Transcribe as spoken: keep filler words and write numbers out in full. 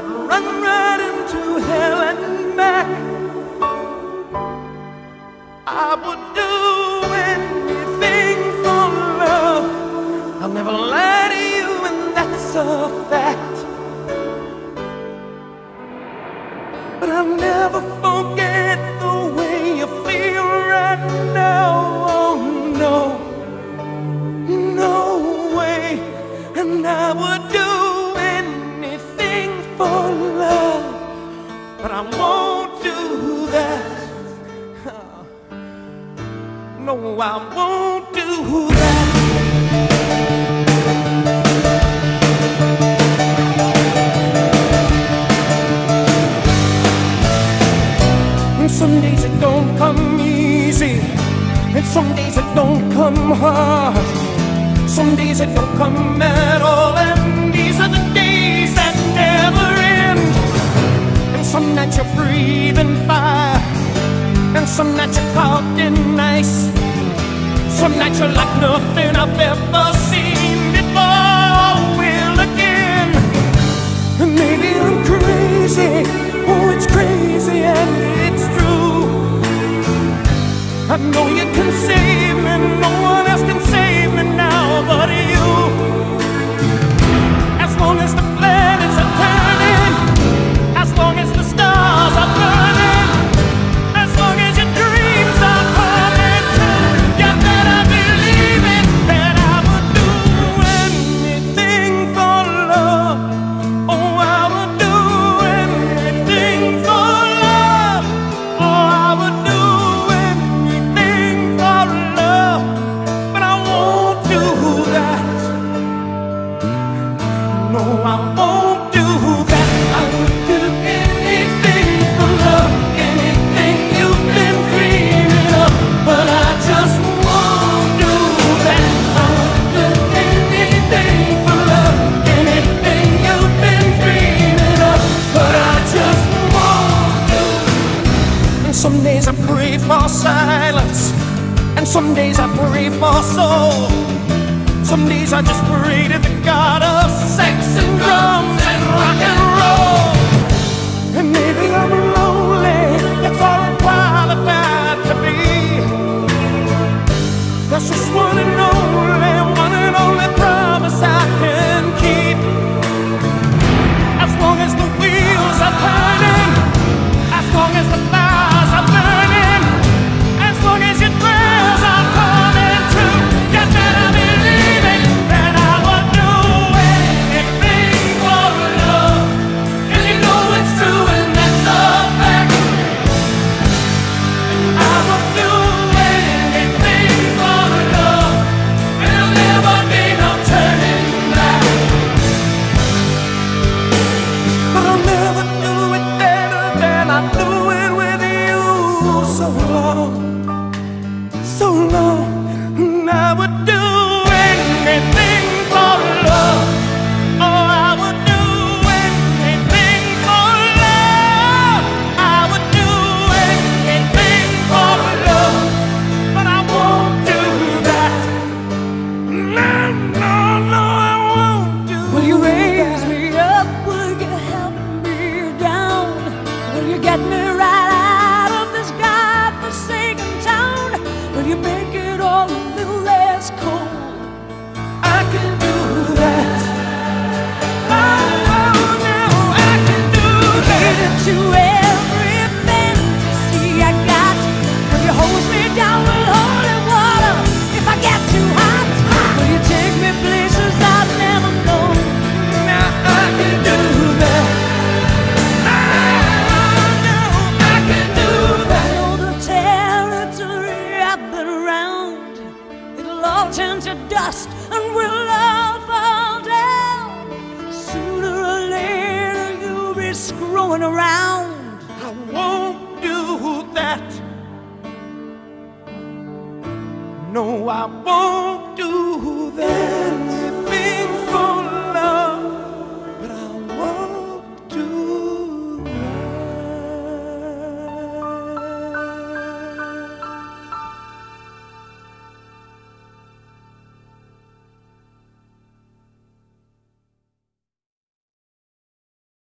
I'd run right into hell and back. I would do anything for love. I'll never lie to you, and that's a fact. But I'll never forget the way you feel right now. Oh no, no way. And I would do anything for love, but I won't do that. No, I won't do that. And some days it don't come easy, and some days it don't come hard. Some days it don't come at all, and these are the days that never end. And some nights you're breathing fire, and some nights you're caught in ice. Some nights you're like nothing I've ever seen before. Will again. And maybe I'm crazy, oh it's crazy and it's true. I know you can save me, no one else can save me now but you. As long as the planets are turning, as long as the stars are burning, as long as your dreams are coming true, you better believe it, that I would do anything for love. Oh, I would do anything for love. Oh, I would do anything for love, but I won't do that. No, I won't do that. I would do anything for love, anything you've been dreaming of, but I just won't do that. I would do anything for love, anything you've been dreaming of, but I just won't do it. And some days I pray for silence, and some days I pray for soul. Some days I just pray to the God of sex and drums and rock and roll. And maybe I'm lonely, that's all I'm qualified to be. That's just one and only, one and only promise I can keep. As long as the wheels are turning, as long as the fires are burning, as long as your prayers are coming true, you better believe it, that I would do anything for love. And you know it's true, and that's a fact. I would do anything for love, and there'll never be no turning back. But I'll never do it better than I do it with you. So long, so long, and I would do anything for love. Oh, I would do anything for love. I would do anything for love, but I won't do that. No, no, no, I won't do that. Will you raise me up? Will you help me down? Will you get me right out of this godforsaken town? Will you make it all a little less cold? I can do that. Oh, oh, no, I can do that. To every fantasy I got, will you hose me down with holy water if I get too hot? Will you take me places I've never known? Now I can do that. Oh, no, I can do I that. know the territory I've been around, it'll all turn to dust and we'll all fall down. Sooner or later you'll be screwing around. I won't do that. No, I won't do that.